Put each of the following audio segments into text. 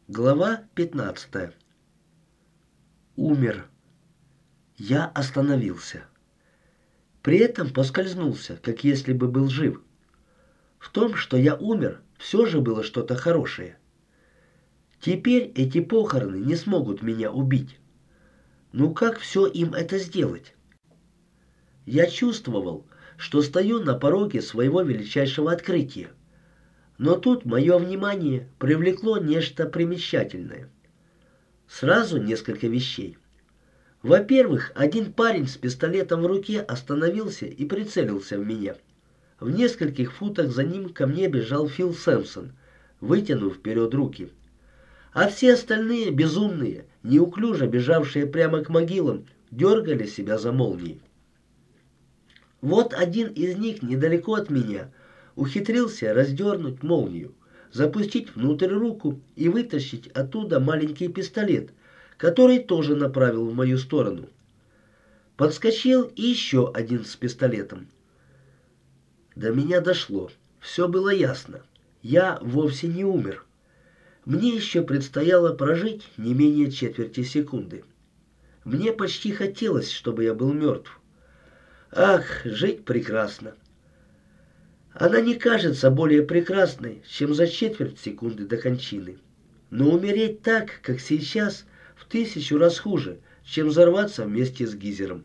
Глава 15. Умер. Я остановился. При этом поскользнулся, как если бы был жив. В том, что я умер, все же было что-то хорошее. Теперь эти похороны не смогут меня убить. Ну как все им это сделать? Я чувствовал, что стою на пороге своего величайшего открытия. Но тут мое внимание привлекло нечто примечательное. Сразу несколько вещей. Во-первых, один парень с пистолетом в руке остановился и прицелился в меня. В нескольких футах за ним ко мне бежал Фил Сэмпсон, вытянув вперед руки. А все остальные, безумные, неуклюже бежавшие прямо к могилам, дергали себя за молнии. Вот один из них недалеко от меня ухитрился раздернуть молнию, запустить внутрь руку и вытащить оттуда маленький пистолет, который тоже направил в мою сторону. Подскочил и еще один с пистолетом. До меня дошло. Все было ясно. Я вовсе не умер. Мне еще предстояло прожить не менее четверти секунды. Мне почти хотелось, чтобы я был мертв. Ах, жить прекрасно. Она не кажется более прекрасной, чем за четверть секунды до кончины. Но умереть так, как сейчас, в 1000 раз хуже, чем взорваться вместе с Гизером.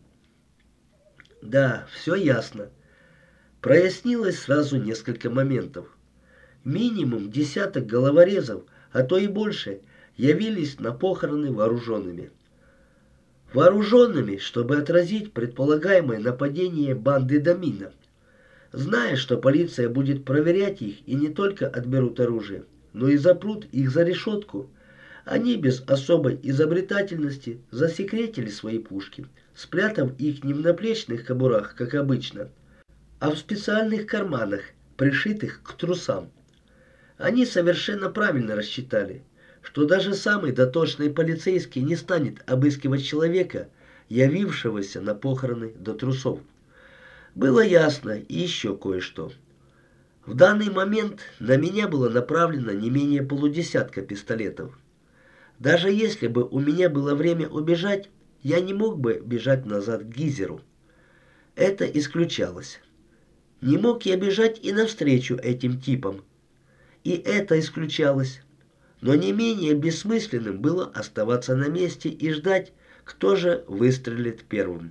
Да, все ясно. Прояснилось сразу несколько моментов. Минимум десяток головорезов, а то и больше, явились на похороны вооруженными. Вооруженными, чтобы отразить предполагаемое нападение банды Домина. Зная, что полиция будет проверять их и не только отберут оружие, но и запрут их за решетку, они без особой изобретательности засекретили свои пушки, спрятав их не в наплечных кобурах, как обычно, а в специальных карманах, пришитых к трусам. Они совершенно правильно рассчитали, что даже самый дотошный полицейский не станет обыскивать человека, явившегося на похороны до трусов. Было ясно и еще кое-что. В данный момент на меня было направлено не менее полудесятка пистолетов. Даже если бы у меня было время убежать, я не мог бы бежать назад к Гизеру. Это исключалось. Не мог я бежать и навстречу этим типам. И это исключалось. Но не менее бессмысленным было оставаться на месте и ждать, кто же выстрелит первым.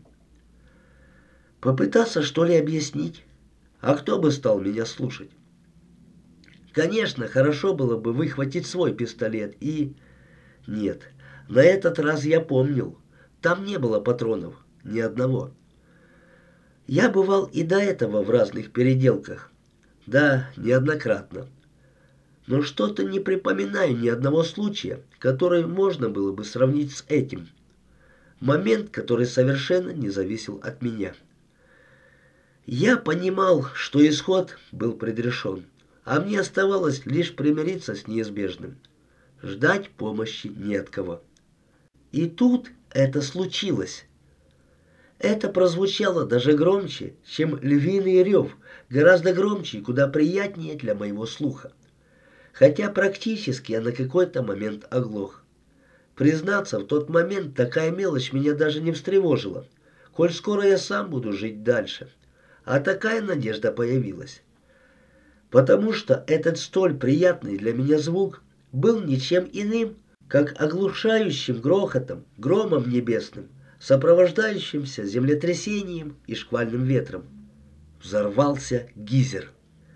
Попытаться, что ли, объяснить? А кто бы стал меня слушать? Конечно, хорошо было бы выхватить свой пистолет и... Нет, на этот раз я помнил. Там не было патронов, ни одного. Я бывал и до этого в разных переделках. Да, неоднократно. Но что-то не припоминаю ни одного случая, который можно было бы сравнить с этим. Момент, который совершенно не зависел от меня. Я понимал, что исход был предрешен, а мне оставалось лишь примириться с неизбежным. Ждать помощи не от кого. И тут это случилось. Это прозвучало даже громче, чем львиный рев, гораздо громче и куда приятнее для моего слуха. Хотя практически я на какой-то момент оглох. Признаться, в тот момент такая мелочь меня даже не встревожила, коль скоро я сам буду жить дальше. А такая надежда появилась. Потому что этот столь приятный для меня звук был ничем иным, как оглушающим грохотом, громом небесным, сопровождающимся землетрясением и шквальным ветром. Взорвался Гизер.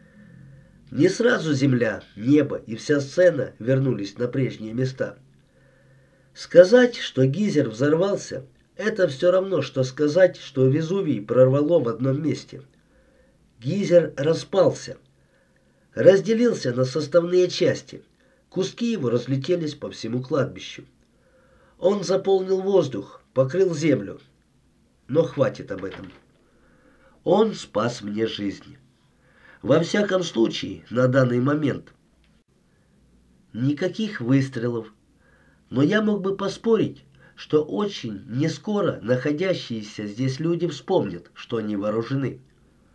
Не сразу земля, небо и вся сцена вернулись на прежние места. Сказать, что Гизер взорвался, это все равно, что сказать, что Везувий прорвало в одном месте. Гизер распался, разделился на составные части. Куски его разлетелись по всему кладбищу. Он заполнил воздух, покрыл землю. Но хватит об этом. Он спас мне жизнь. Во всяком случае, на данный момент. Никаких выстрелов. Но я мог бы поспорить, что очень нескоро находящиеся здесь люди вспомнят, что они вооружены.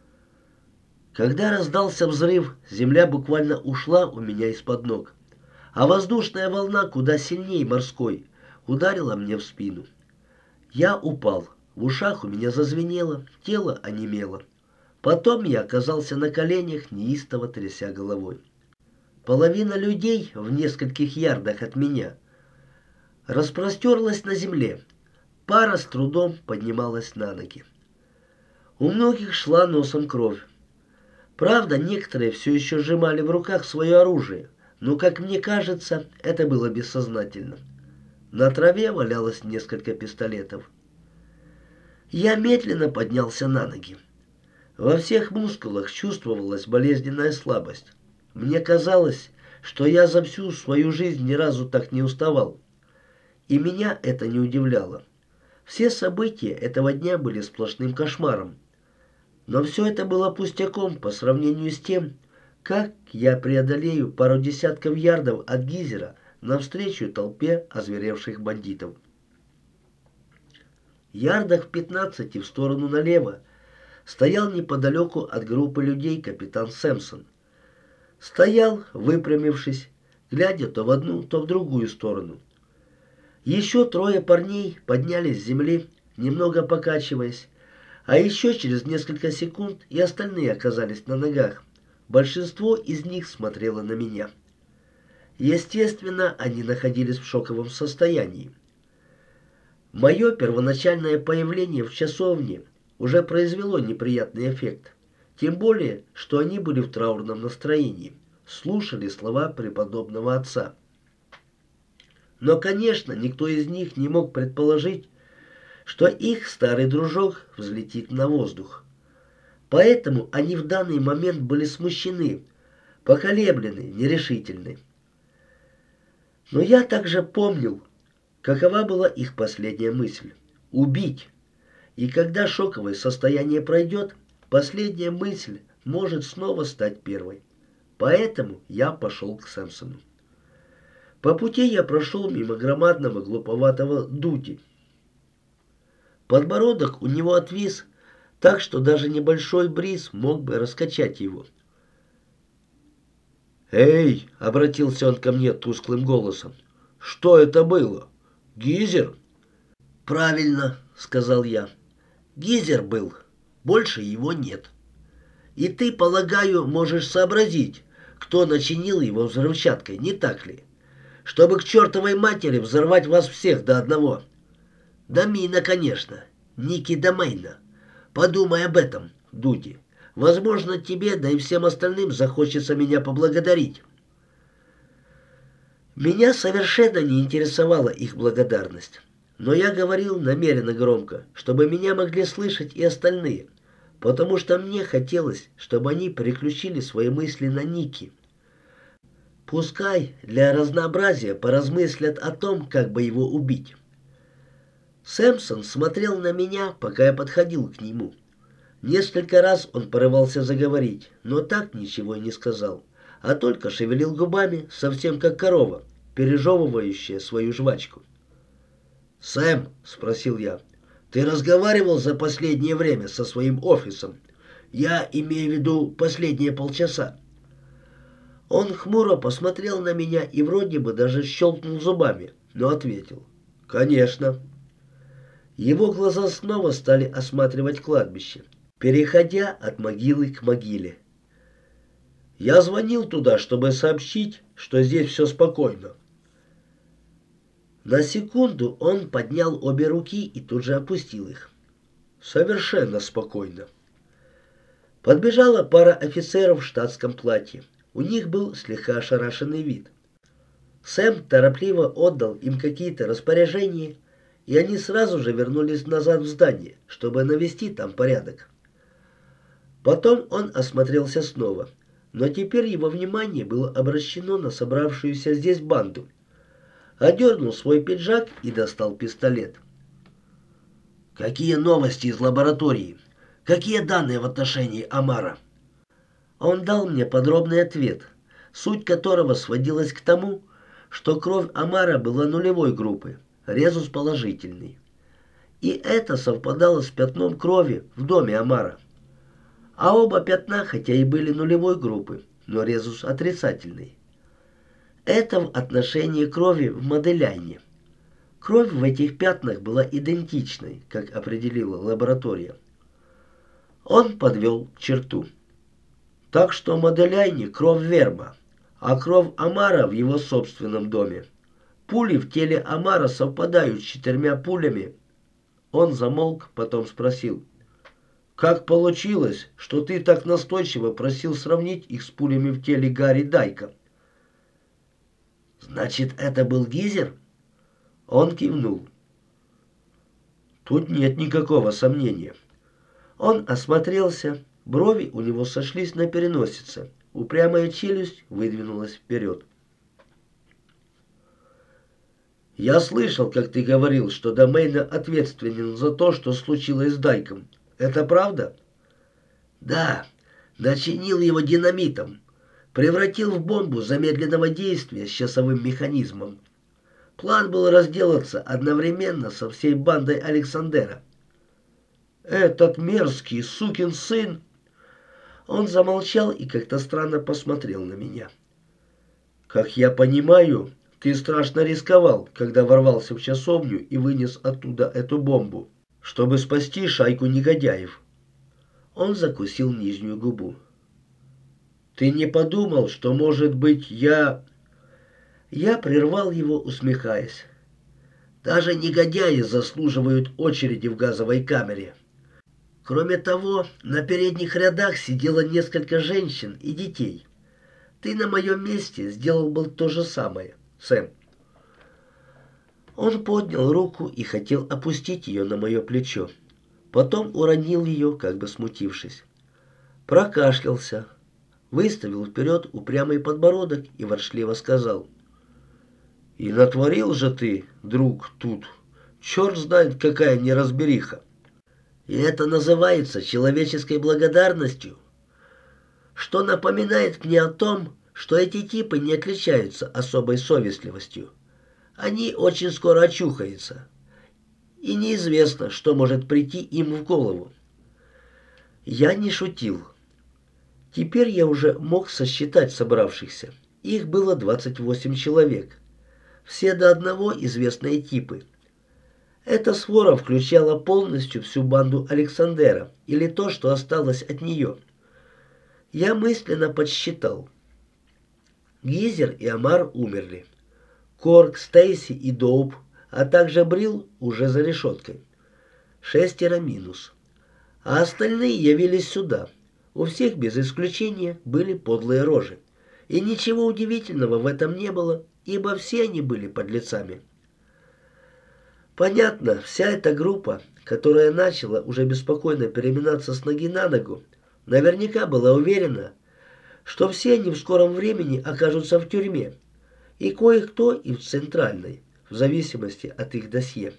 Когда раздался взрыв, земля буквально ушла у меня из-под ног, а воздушная волна куда сильнее морской ударила мне в спину. Я упал, в ушах у меня зазвенело, тело онемело. Потом я оказался на коленях, неистово тряся головой. Половина людей в нескольких ярдах от меня распростерлась на земле. Пара с трудом поднималась на ноги. У многих шла носом кровь. Правда, некоторые все еще сжимали в руках свое оружие, но, как мне кажется, это было бессознательно. На траве валялось несколько пистолетов. Я медленно поднялся на ноги. Во всех мускулах чувствовалась болезненная слабость. Мне казалось, что я за всю свою жизнь ни разу так не уставал. И меня это не удивляло. Все события этого дня были сплошным кошмаром. Но все это было пустяком по сравнению с тем, как я преодолею пару десятков ярдов от гейзера навстречу толпе озверевших бандитов. Ярдах в 15 в сторону налево стоял неподалеку от группы людей капитан Сэмпсон. Стоял, выпрямившись, глядя то в одну, то в другую сторону. Еще трое парней поднялись с земли, немного покачиваясь, а еще через несколько секунд и остальные оказались на ногах. Большинство из них смотрело на меня. Естественно, они находились в шоковом состоянии. Мое первоначальное появление в часовне уже произвело неприятный эффект. Тем более, что они были в траурном настроении, слушали слова преподобного отца. Но, конечно, никто из них не мог предположить, что их старый дружок взлетит на воздух. Поэтому они в данный момент были смущены, поколеблены, нерешительны. Но я также помнил, какова была их последняя мысль — убить. И когда шоковое состояние пройдет, последняя мысль может снова стать первой. Поэтому я пошел к Сэмпсону. По пути я прошел мимо громадного глуповатого Дути. Подбородок у него отвис, так что даже небольшой бриз мог бы раскачать его. «Эй!» — обратился он ко мне тусклым голосом. «Что это было? Гейзер?» «Правильно», — сказал я. «Гейзер был. Больше его нет. И ты, полагаю, можешь сообразить, кто начинил его взрывчаткой, не так ли? Чтобы к чертовой матери взорвать вас всех до одного. Домина, конечно. Ники Домейна. Подумай об этом, Дуди. Возможно, тебе, да и всем остальным захочется меня поблагодарить». Меня совершенно не интересовала их благодарность. Но я говорил намеренно громко, чтобы меня могли слышать и остальные, потому что мне хотелось, чтобы они переключили свои мысли на Ники. Пускай для разнообразия поразмыслят о том, как бы его убить. Сэмпсон смотрел на меня, пока я подходил к нему. Несколько раз он порывался заговорить, но так ничего и не сказал, а только шевелил губами, совсем как корова, пережевывающая свою жвачку. «Сэм», — спросил я, — «ты разговаривал за последнее время со своим офисом? Я имею в виду последние полчаса». Он хмуро посмотрел на меня и вроде бы даже щелкнул зубами, но ответил: «Конечно». Его глаза снова стали осматривать кладбище, переходя от могилы к могиле. «Я звонил туда, чтобы сообщить, что здесь все спокойно». На секунду он поднял обе руки и тут же опустил их. «Совершенно спокойно». Подбежала пара офицеров в штатском платье. У них был слегка ошарашенный вид. Сэм торопливо отдал им какие-то распоряжения, и они сразу же вернулись назад в здание, чтобы навести там порядок. Потом он осмотрелся снова, но теперь его внимание было обращено на собравшуюся здесь банду. Одернул свой пиджак и достал пистолет. «Какие новости из лаборатории? Какие данные в отношении Амара?» Он дал мне подробный ответ, суть которого сводилась к тому, что кровь Амара была нулевой группы, резус положительный. И это совпадало с пятном крови в доме Амара. А оба пятна, хотя и были нулевой группы, но резус отрицательный. Это в отношении крови в Моделяйне. Кровь в этих пятнах была идентичной, как определила лаборатория. Он подвел черту. Так что в Моделяйне кровь Верма, а кровь Амара в его собственном доме. Пули в теле Амара совпадают с 4 пулями. Он замолк, потом спросил: «Как получилось, что ты так настойчиво просил сравнить их с пулями в теле Гарри Дайка?» «Значит, это был Гизер?» Он кивнул. «Тут нет никакого сомнения». Он осмотрелся, брови у него сошлись на переносице, упрямая челюсть выдвинулась вперед. «Я слышал, как ты говорил, что Домейна ответственен за то, что случилось с Дайком. Это правда?» «Да, начинил его динамитом, превратил в бомбу замедленного действия с часовым механизмом. План был разделаться одновременно со всей бандой Александера». «Этот мерзкий сукин сын!» Он замолчал и как-то странно посмотрел на меня. «Как я понимаю, ты страшно рисковал, когда ворвался в часовню и вынес оттуда эту бомбу, чтобы спасти шайку негодяев». Он закусил нижнюю губу. «Ты не подумал, что, может быть, я...» Я прервал его, усмехаясь. «Даже негодяи заслуживают очереди в газовой камере. Кроме того, на передних рядах сидело несколько женщин и детей. Ты на моем месте сделал бы то же самое, Сэм». Он поднял руку и хотел опустить ее на мое плечо. Потом уронил ее, как бы смутившись. Прокашлялся, выставил вперед упрямый подбородок и ворчливо сказал: «И натворил же ты, друг, тут. Черт знает, какая неразбериха. И это называется человеческой благодарностью, что напоминает мне о том, что эти типы не отличаются особой совестливостью. Они очень скоро очухаются, и неизвестно, что может прийти им в голову». Я не шутил. Теперь я уже мог сосчитать собравшихся. Их было 28 человек. Все до одного известные типы. Эта свора включала полностью всю банду Александера, или то, что осталось от нее. Я мысленно подсчитал. Гизер и Амар умерли. Корк, Стейси и Доуп, а также Брил уже за решеткой. 6 минус. А остальные явились сюда. У всех без исключения были подлые рожи. И ничего удивительного в этом не было, ибо все они были подлецами. Понятно, вся эта группа, которая начала уже беспокойно переминаться с ноги на ногу, наверняка была уверена, что все они в скором времени окажутся в тюрьме, и кое-кто и в Центральной, в зависимости от их досье.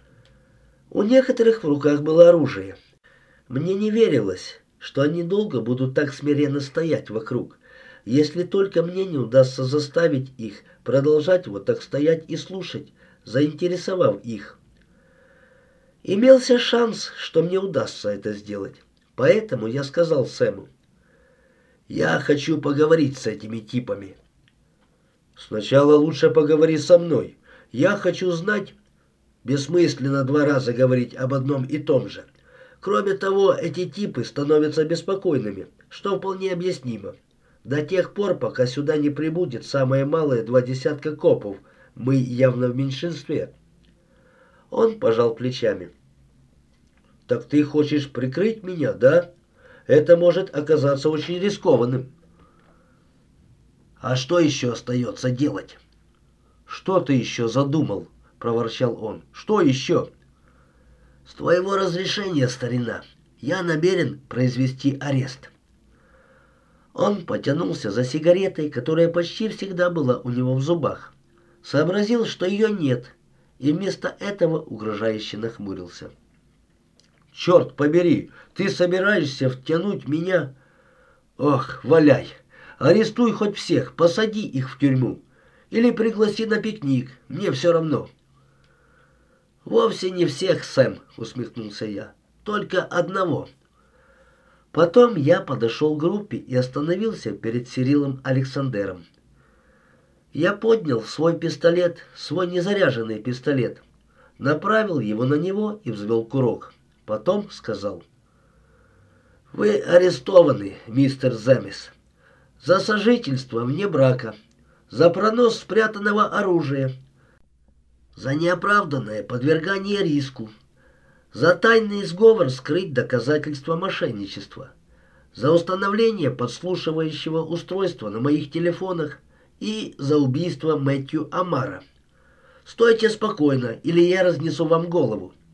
У некоторых в руках было оружие. Мне не верилось, что они долго будут так смиренно стоять вокруг, если только мне не удастся заставить их продолжать вот так стоять и слушать, заинтересовав их. Имелся шанс, что мне удастся это сделать. Поэтому я сказал Сэму: «Я хочу поговорить с этими типами». «Сначала лучше поговори со мной. Я хочу знать...» Бессмысленно 2 раза говорить об одном и том же. Кроме того, эти типы становятся беспокойными, что вполне объяснимо. До тех пор, пока сюда не прибудет самое малое 2 десятка копов, мы явно в меньшинстве. Он пожал плечами. «Так ты хочешь прикрыть меня, да? Это может оказаться очень рискованным». «А что еще остается делать?» «Что ты еще задумал?» — проворчал он. «Что еще?» «С твоего разрешения, старина, я намерен произвести арест». Он потянулся за сигаретой, которая почти всегда была у него в зубах. Сообразил, что ее нет, и вместо этого угрожающе нахмурился. «Черт побери, ты собираешься втянуть меня?» «Ох, валяй! Арестуй хоть всех, посади их в тюрьму. Или пригласи на пикник, мне все равно». «Вовсе не всех, Сэм», — усмехнулся я. «Только одного». Потом я подошел к группе и остановился перед Сирилом Александером. Я поднял свой пистолет, свой незаряженный пистолет, направил его на него и взвел курок. Потом сказал: «Вы арестованы, мистер Замес, за сожительство вне брака, за пронос спрятанного оружия, за неоправданное подвергание риску, за тайный сговор скрыть доказательства мошенничества, за установление подслушивающего устройства на моих телефонах и за убийство Мэтью Амара. Стойте спокойно, или я разнесу вам голову».